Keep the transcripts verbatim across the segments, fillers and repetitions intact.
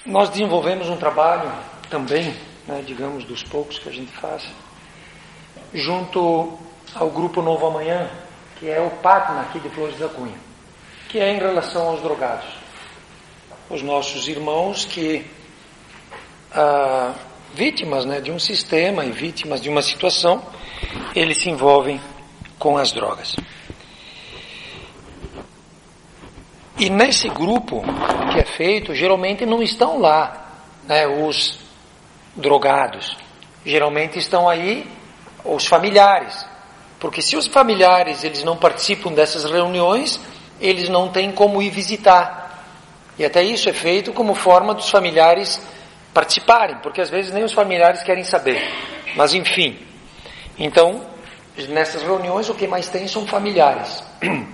Nós desenvolvemos um trabalho também, né, digamos, dos poucos que a gente faz, junto ao Grupo Novo Amanhã, que é o Patna aqui de Flores da Cunha, que é em relação aos drogados. Os nossos irmãos que, ah, vítimas, né, de um sistema e vítimas de uma situação, eles se envolvem com as drogas. E nesse grupo que é feito, geralmente não estão lá, né, os drogados. Geralmente estão aí os familiares. Porque se os familiares eles não participam dessas reuniões, eles não têm como ir visitar. E até isso é feito como forma dos familiares participarem, porque às vezes nem os familiares querem saber. Mas enfim. Então, nessas reuniões o que mais tem são familiares.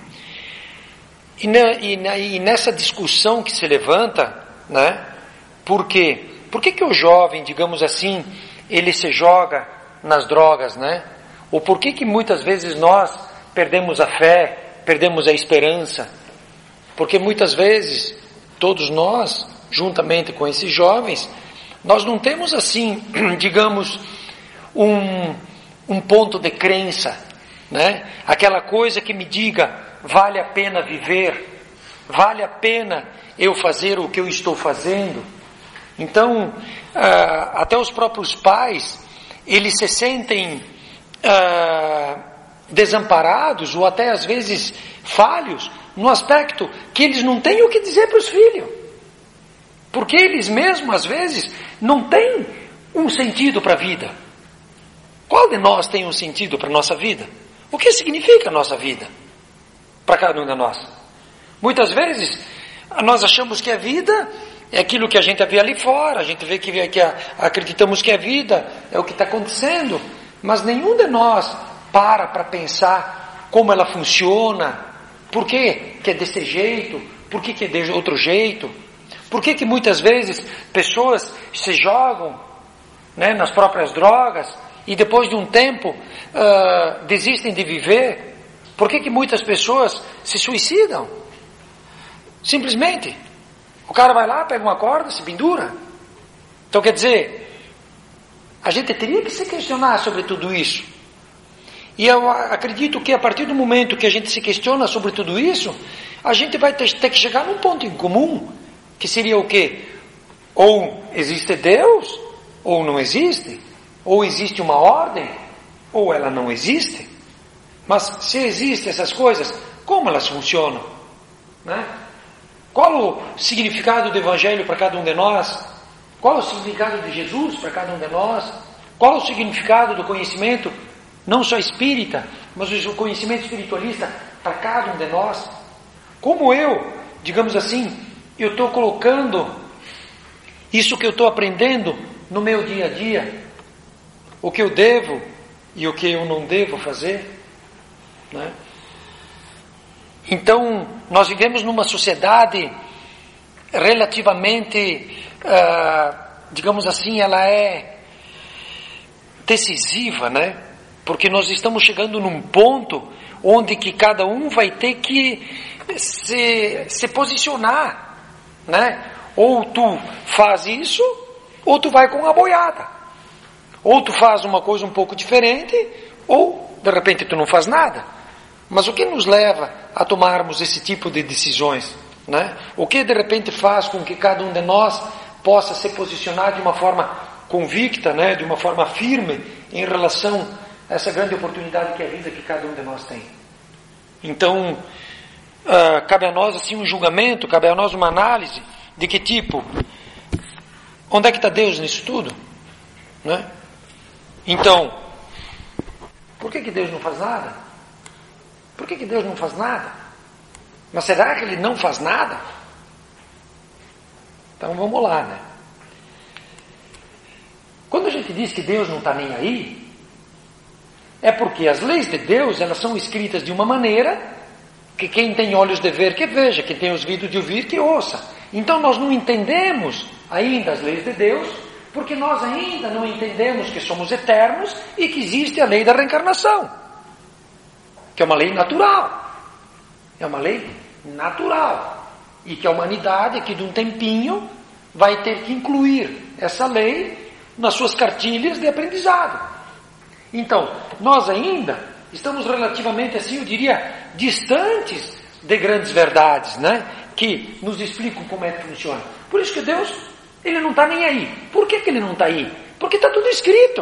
E, na, e, na, e nessa discussão que se levanta, né, por quê? Por que que o jovem, digamos assim, ele se joga nas drogas, né? Ou por que que muitas vezes nós perdemos a fé, perdemos a esperança? Porque muitas vezes, todos nós, juntamente com esses jovens, nós não temos assim, digamos, um, um ponto de crença, né? Aquela coisa que me diga, vale a pena viver, vale a pena eu fazer o que eu estou fazendo. Então, ah, até os próprios pais, eles se sentem ah, desamparados ou até às vezes falhos no aspecto que eles não têm o que dizer para os filhos. Porque eles mesmos, às vezes, não têm um sentido para a vida. Qual de nós tem um sentido para a nossa vida? O que significa a nossa vida para cada um de nós? Muitas vezes, nós achamos que a vida é aquilo que a gente vê ali fora, a gente vê que, que a, acreditamos que a vida é o que está acontecendo, mas nenhum de nós para para pensar como ela funciona, por que que é desse jeito, por que que é de outro jeito, por que que muitas vezes pessoas se jogam, né, nas próprias drogas e depois de um tempo uh, desistem de viver, por que que muitas pessoas se suicidam? Simplesmente. O cara vai lá, pega uma corda, se pendura. Então quer dizer, a gente teria que se questionar sobre tudo isso. E eu acredito que a partir do momento que a gente se questiona sobre tudo isso, a gente vai ter, ter que chegar num ponto em comum, que seria o quê? Ou existe Deus, ou não existe. Ou existe uma ordem, ou ela não existe. Mas se existem essas coisas, como elas funcionam? Né? Qual o significado do Evangelho para cada um de nós? Qual o significado de Jesus para cada um de nós? Qual o significado do conhecimento, não só espírita, mas o conhecimento espiritualista para cada um de nós? Como eu, digamos assim, eu estou colocando isso que eu estou aprendendo no meu dia a dia? O que eu devo e o que eu não devo fazer? Né? Então, nós vivemos numa sociedade relativamente, uh, digamos assim, ela é decisiva, né? Porque nós estamos chegando num ponto onde que cada um vai ter que se, se posicionar, né? Ou tu faz isso, ou tu vai com a boiada. Ou tu faz uma coisa um pouco diferente, ou de repente tu não faz nada. Mas o que nos leva a tomarmos esse tipo de decisões, né? O que de repente faz com que cada um de nós possa se posicionar de uma forma convicta, né? De uma forma firme em relação a essa grande oportunidade que é a vida que cada um de nós tem. Então, uh, cabe a nós assim um julgamento, cabe a nós uma análise de que tipo, onde é que está Deus nisso tudo? Né? Então, por que que Deus não faz nada? Por que que Deus não faz nada? Mas será que Ele não faz nada? Então vamos lá, né? Quando a gente diz que Deus não está nem aí, é porque as leis de Deus, elas são escritas de uma maneira que quem tem olhos de ver que veja, quem tem ouvidos de ouvir que ouça. Então nós não entendemos ainda as leis de Deus, porque nós ainda não entendemos que somos eternos e que existe a lei da reencarnação, que é uma lei natural. É uma lei natural. E que a humanidade, aqui de um tempinho, vai ter que incluir essa lei nas suas cartilhas de aprendizado. Então, nós ainda estamos relativamente, assim, eu diria, distantes de grandes verdades, né? Que nos explicam como é que funciona. Por isso que Deus, Ele não está nem aí. Por que que Ele não está aí? Porque está tudo escrito.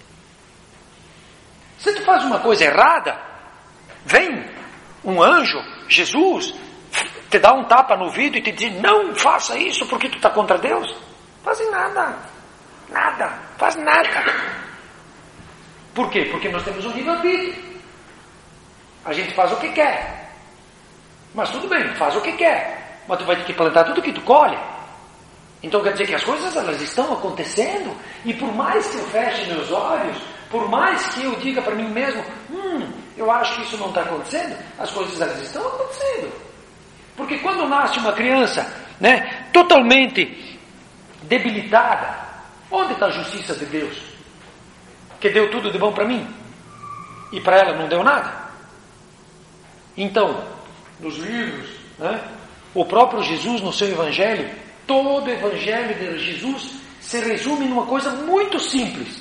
Se tu faz uma coisa errada, vem um anjo, Jesus, te dá um tapa no ouvido e te diz, não faça isso porque tu está contra Deus. Fazem nada. Nada. Faz nada. Por quê? Porque nós temos um livre-arbítrio. A gente faz o que quer. Mas tudo bem, faz o que quer. Mas tu vai ter que plantar tudo que tu colhe. Então quer dizer que as coisas elas estão acontecendo. E por mais que eu feche meus olhos, por mais que eu diga para mim mesmo, hum, eu acho que isso não está acontecendo, as coisas elas estão acontecendo. Porque quando nasce uma criança, né, totalmente debilitada, onde está a justiça de Deus? Que deu tudo de bom para mim e para ela não deu nada. Então, nos livros, né, o próprio Jesus no seu evangelho, todo o evangelho de Jesus se resume numa coisa muito simples: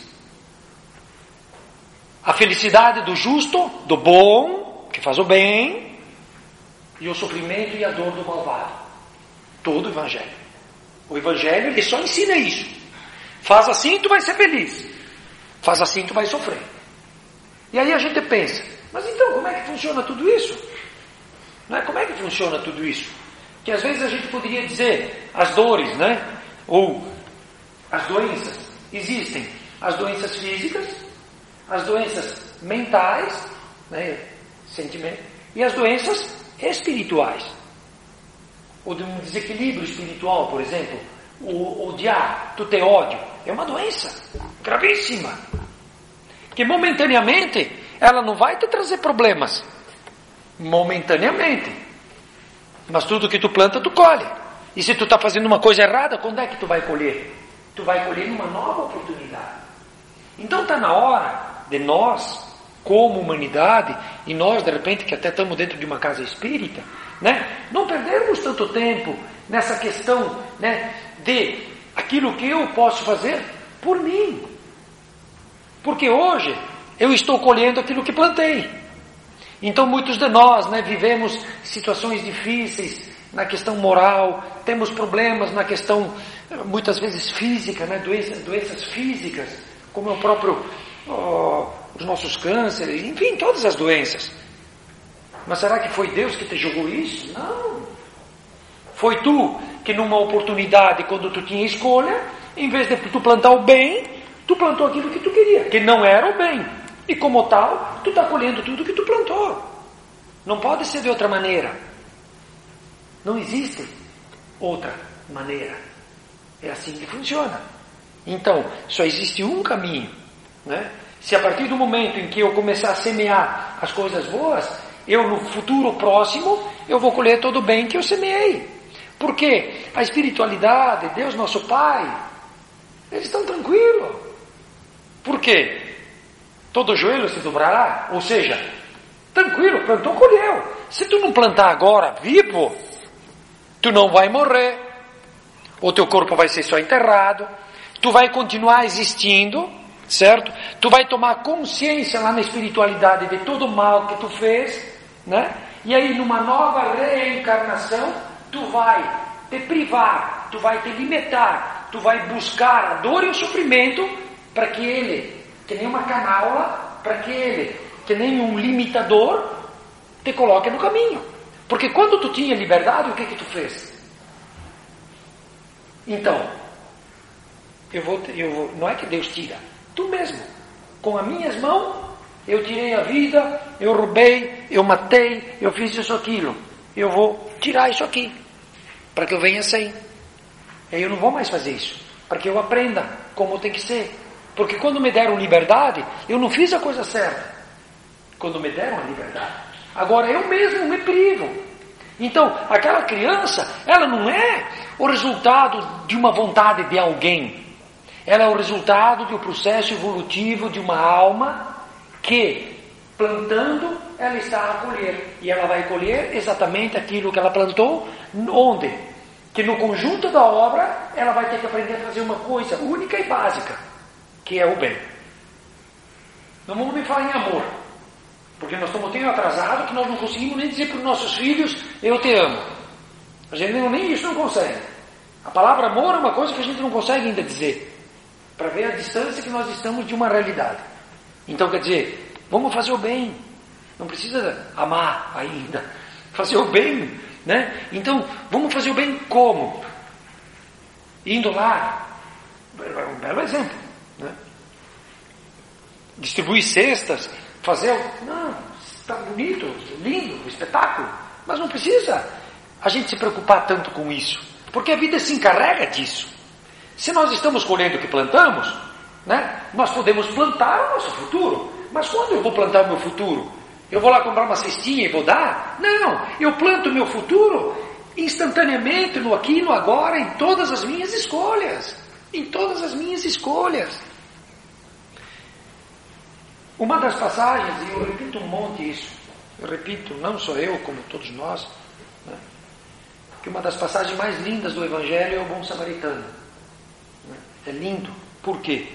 a felicidade do justo, do bom, que faz o bem, e o sofrimento e a dor do malvado. Todo o evangelho. O evangelho ele só ensina isso. Faz assim tu vai ser feliz. Faz assim tu vai sofrer. E aí a gente pensa, mas então como é que funciona tudo isso? Não é? Como é que funciona tudo isso? Que às vezes a gente poderia dizer, as dores, né? Ou as doenças. Existem as doenças físicas, as doenças mentais, né? Sentimento, e as doenças espirituais. O de um desequilíbrio espiritual, por exemplo, o odiar, tu ter ódio, é uma doença gravíssima, que momentaneamente ela não vai te trazer problemas, momentaneamente, mas tudo que tu planta tu colhe. E se tu está fazendo uma coisa errada, quando é que tu vai colher? Tu vai colher numa nova oportunidade. Então está na hora de nós, como humanidade, e nós de repente que até estamos dentro de uma casa espírita, né, não perdermos tanto tempo nessa questão, né, de aquilo que eu posso fazer por mim. Porque hoje eu estou colhendo aquilo que plantei. Então muitos de nós, né, vivemos situações difíceis na questão moral, temos problemas na questão muitas vezes física, né, doenças, doenças físicas, como é o próprio oh, os nossos cânceres, enfim, todas as doenças. Mas será que foi Deus que te jogou isso? Não. Foi tu que numa oportunidade, quando tu tinha escolha, em vez de tu plantar o bem, tu plantou aquilo que tu queria, que não era o bem. E como tal, tu está colhendo tudo que tu plantou. Não pode ser de outra maneira. Não existe outra maneira. É assim que funciona. Então, só existe um caminho, né? Se a partir do momento em que eu começar a semear as coisas boas, eu no futuro próximo, eu vou colher todo o bem que eu semeei. Porque a espiritualidade, Deus nosso Pai, eles estão tranquilos. Por quê? Todo joelho se dobrará. Ou seja, tranquilo, plantou, colheu. Se tu não plantar agora vivo, tu não vai morrer. O teu corpo vai ser só enterrado. Tu vai continuar existindo, certo? Tu vai tomar consciência lá na espiritualidade de todo o mal que tu fez, né? E aí numa nova reencarnação, tu vai te privar, tu vai te limitar, tu vai buscar a dor e o sofrimento para que ele, que nem uma canaula, para que ele, que nem um limitador, te coloque no caminho. Porque quando tu tinha liberdade, o que que tu fez? Então, eu vou, eu vou, não é que Deus tira, tu mesmo, com as minhas mãos, eu tirei a vida, eu roubei, eu matei, eu fiz isso, aquilo. Eu vou tirar isso aqui, para que eu venha sem. Aí eu não vou mais fazer isso, para que eu aprenda como tem que ser. Porque quando me deram liberdade, eu não fiz a coisa certa. Quando me deram a liberdade. Agora eu mesmo me privo. Então, aquela criança, ela não é o resultado de uma vontade de alguém. Ela é o resultado de um processo evolutivo de uma alma que, plantando, ela está a colher. E ela vai colher exatamente aquilo que ela plantou. Onde? que no conjunto da obra, ela vai ter que aprender a fazer uma coisa única e básica, que é o bem. Não vamos nem falar em amor, porque nós estamos tão atrasados que nós não conseguimos nem dizer para os nossos filhos, eu te amo. A gente nem isso não consegue. A palavra amor é uma coisa que a gente não consegue ainda dizer, para ver a distância que nós estamos de uma realidade. Então, quer dizer, vamos fazer o bem. Não precisa amar ainda. Fazer o bem, né? Então, vamos fazer o bem como? Indo lá, é um belo exemplo, né? Distribuir cestas, fazer... Não, está bonito, lindo, espetáculo. Mas não precisa a gente se preocupar tanto com isso. Porque a vida se encarrega disso. Se nós estamos colhendo o que plantamos, né, nós podemos plantar o nosso futuro. Mas quando eu vou plantar o meu futuro? Eu vou lá comprar uma cestinha e vou dar? Não, eu planto o meu futuro instantaneamente, no aqui e no agora, em todas as minhas escolhas. Em todas as minhas escolhas. Uma das passagens, e eu repito um monte isso, eu repito, não só eu, como todos nós, né, que uma das passagens mais lindas do Evangelho é o bom samaritano. É lindo. Por quê?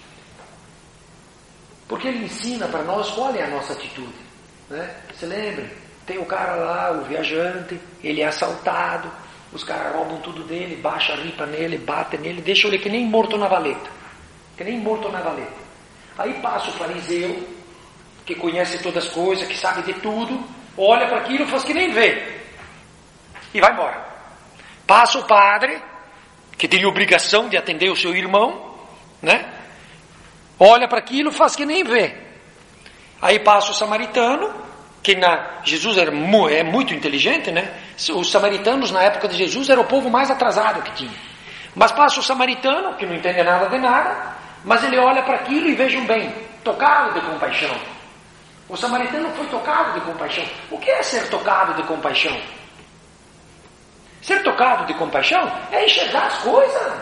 Porque ele ensina para nós qual é a nossa atitude. Né? Se lembre, tem o cara lá, o viajante, ele é assaltado, os caras roubam tudo dele, baixa a ripa nele, bate nele, deixa ele que nem morto na valeta. Que nem morto na valeta. Aí passa o fariseu, que conhece todas as coisas, que sabe de tudo, olha para aquilo e faz que nem vê. E vai embora. Passa o padre, que teria obrigação de atender o seu irmão, né? Olha para aquilo e faz que nem vê. Aí passa o samaritano, que na, Jesus era, é muito inteligente, né? Os samaritanos na época de Jesus eram o povo mais atrasado que tinha. Mas passa o samaritano, que não entende nada de nada, mas ele olha para aquilo e vejam bem, tocado de compaixão. O samaritano foi tocado de compaixão. O que é ser tocado de compaixão? Ser tocado de compaixão é enxergar as coisas.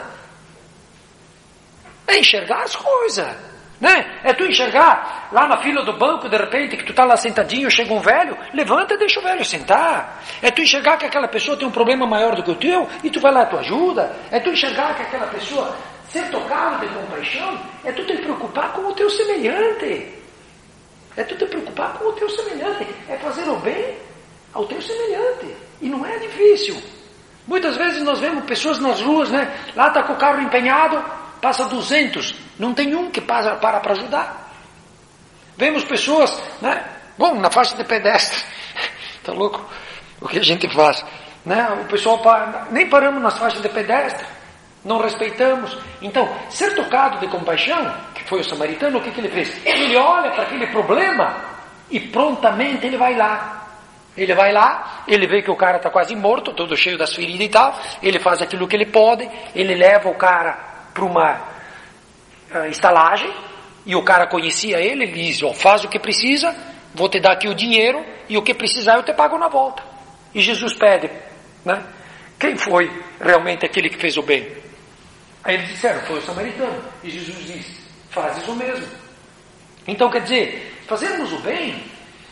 É enxergar as coisas. Né? É tu enxergar lá na fila do banco, de repente, que tu está lá sentadinho, chega um velho, levanta e deixa o velho sentar. É tu enxergar que aquela pessoa tem um problema maior do que o teu e tu vai lá e tu ajuda. É tu enxergar que aquela pessoa, ser tocado de compaixão, é tu te preocupar com o teu semelhante. É tu te preocupar com o teu semelhante. É fazer o bem ao teu semelhante. E não é difícil. Muitas vezes nós vemos pessoas nas ruas, né? Lá está com o carro empenhado, passa duzentos, não tem um que para para ajudar. Vemos pessoas, né? Bom, na faixa de pedestre, tá louco? O que a gente faz? Né? O pessoal para, nem paramos nas faixas de pedestre, não respeitamos. Então, ser tocado de compaixão, que foi o samaritano, o que, que ele fez? Ele olha para aquele problema e prontamente ele vai lá. Ele vai lá, ele vê que o cara está quase morto, todo cheio das feridas e tal, ele faz aquilo que ele pode, ele leva o cara para uma uh, estalagem, e o cara conhecia ele, ele diz, oh, faz o que precisa, vou te dar aqui o dinheiro, e o que precisar eu te pago na volta. E Jesus pede, né? Quem foi realmente aquele que fez o bem? Aí eles disseram, foi o samaritano. E Jesus diz, fazes o mesmo. Então quer dizer, fazermos o bem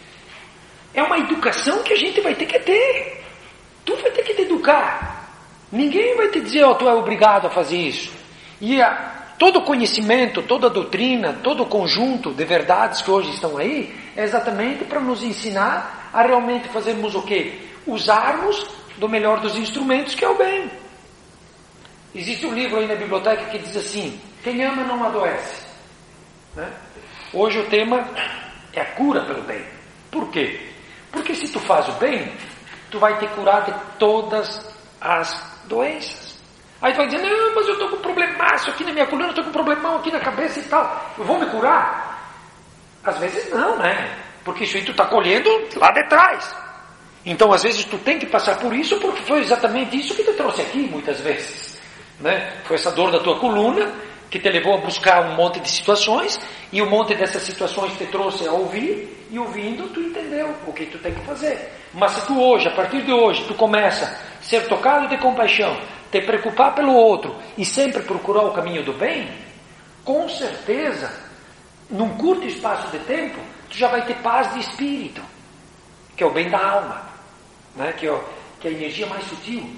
é uma educação que a gente vai ter que ter. Tu vai ter que te educar. Ninguém vai te dizer, ó, oh, tu é obrigado a fazer isso. E a, todo o conhecimento, toda a doutrina, todo o conjunto de verdades que hoje estão aí, é exatamente para nos ensinar a realmente fazermos o quê? Usarmos do melhor dos instrumentos, que é o bem. Existe um livro aí na biblioteca que diz assim, quem ama não adoece. Né? Hoje o tema é a cura pelo bem. Por quê? Porque se tu faz o bem, tu vai te curar de todas as doenças. Aí tu vai dizer, não, mas eu estou com um problemaço aqui na minha coluna, eu estou com um problemão aqui na cabeça e tal. Eu vou me curar? Às vezes não, né? Porque isso aí tu está colhendo lá de trás. Então às vezes tu tem que passar por isso, porque foi exatamente isso que te trouxe aqui, muitas vezes. Né? Foi essa dor da tua coluna que te levou a buscar um monte de situações, e um monte dessas situações te trouxe a ouvir, e ouvindo tu entendeu o que tu tem que fazer. Mas se tu hoje, a partir de hoje, tu começa a ser tocado de compaixão, te preocupar pelo outro, e sempre procurar o caminho do bem, com certeza, num curto espaço de tempo, tu já vai ter paz de espírito, que é o bem da alma, né? que, é, que é a energia mais sutil,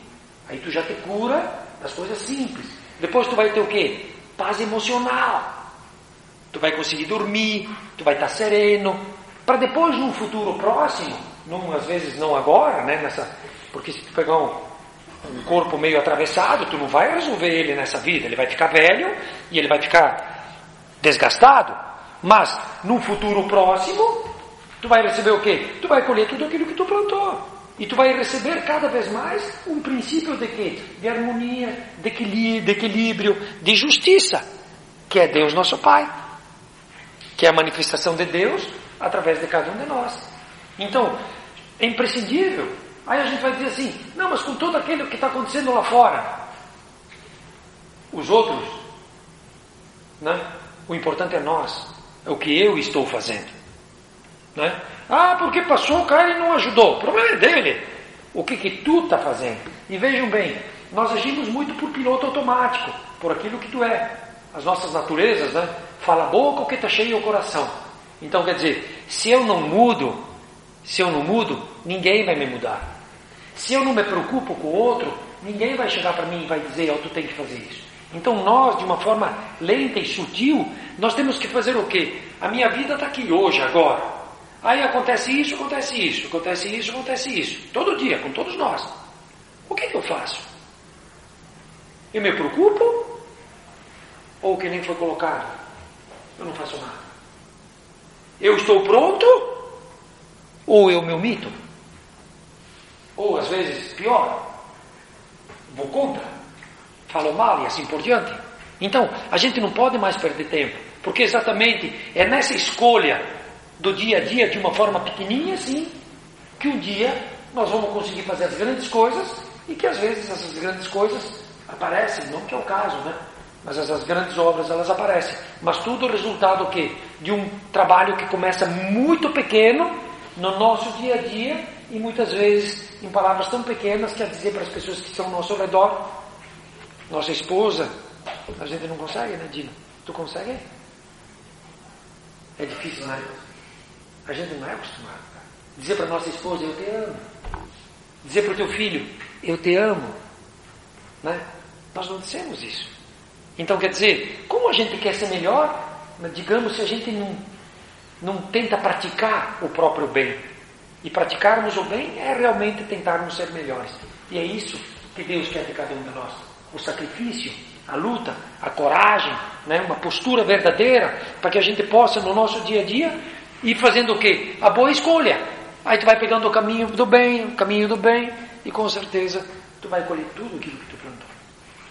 Aí tu já te cura das coisas simples. Depois tu vai ter o quê? Paz emocional. Tu vai conseguir dormir, tu vai estar sereno, para depois, num futuro próximo, num, às vezes não agora, né, nessa, porque se tu pegar um, um corpo meio atravessado, tu não vai resolver ele nessa vida, ele vai ficar velho e ele vai ficar desgastado, mas num futuro próximo, tu vai receber o quê? Tu vai colher tudo aquilo que tu plantou, e tu vai receber cada vez mais um princípio de quê? De harmonia, de equilíbrio, de justiça, que é Deus nosso Pai, que é a manifestação de Deus através de cada um de nós. Então, é imprescindível. Aí a gente vai dizer assim, não, mas com tudo aquilo que está acontecendo lá fora, os outros, né? O importante é nós, é o que eu estou fazendo, né? Ah, porque passou o cara e não ajudou, o problema é dele, o que que tu está fazendo? E vejam bem, nós agimos muito por piloto automático, por aquilo que tu é, as nossas naturezas, né? Fala a boca, o que está cheio é o coração. Então, quer dizer, se eu não mudo, se eu não mudo, ninguém vai me mudar. Se eu não me preocupo com o outro, ninguém vai chegar para mim e vai dizer, oh, tu tem que fazer isso. Então nós, de uma forma lenta e sutil, nós temos que fazer o quê? A minha vida está aqui hoje, agora. Aí acontece isso, acontece isso, acontece isso, acontece isso. Todo dia, com todos nós. O que, que eu faço? Eu me preocupo? Ou que nem foi colocado? Eu não faço nada. Eu estou pronto? Ou eu me omito? Ou às vezes, pior, vou contra, falo mal e assim por diante. Então, a gente não pode mais perder tempo, porque exatamente é nessa escolha do dia a dia, de uma forma pequenininha assim, que um dia nós vamos conseguir fazer as grandes coisas, e que às vezes essas grandes coisas aparecem, não que é o caso, né? Mas essas grandes obras, elas aparecem. Mas tudo é resultado o quê? De um trabalho que começa muito pequeno no nosso dia a dia e muitas vezes em palavras tão pequenas que a dizer para as pessoas que estão ao nosso redor. Nossa esposa, a gente não consegue, né, Dina? Tu consegue? É difícil, né? A gente não é acostumado. Dizer para nossa esposa, eu te amo. Dizer para o teu filho, eu te amo. Né? Nós não dissemos isso. Então, quer dizer, como a gente quer ser melhor, digamos, se a gente não, não tenta praticar o próprio bem. E praticarmos o bem é realmente tentarmos ser melhores. E é isso que Deus quer de cada um de nós. O sacrifício, a luta, a coragem, né? Uma postura verdadeira, para que a gente possa, no nosso dia a dia, ir fazendo o quê? A boa escolha. Aí tu vai pegando o caminho do bem, o caminho do bem, e com certeza tu vai colher tudo aquilo que tu plantou.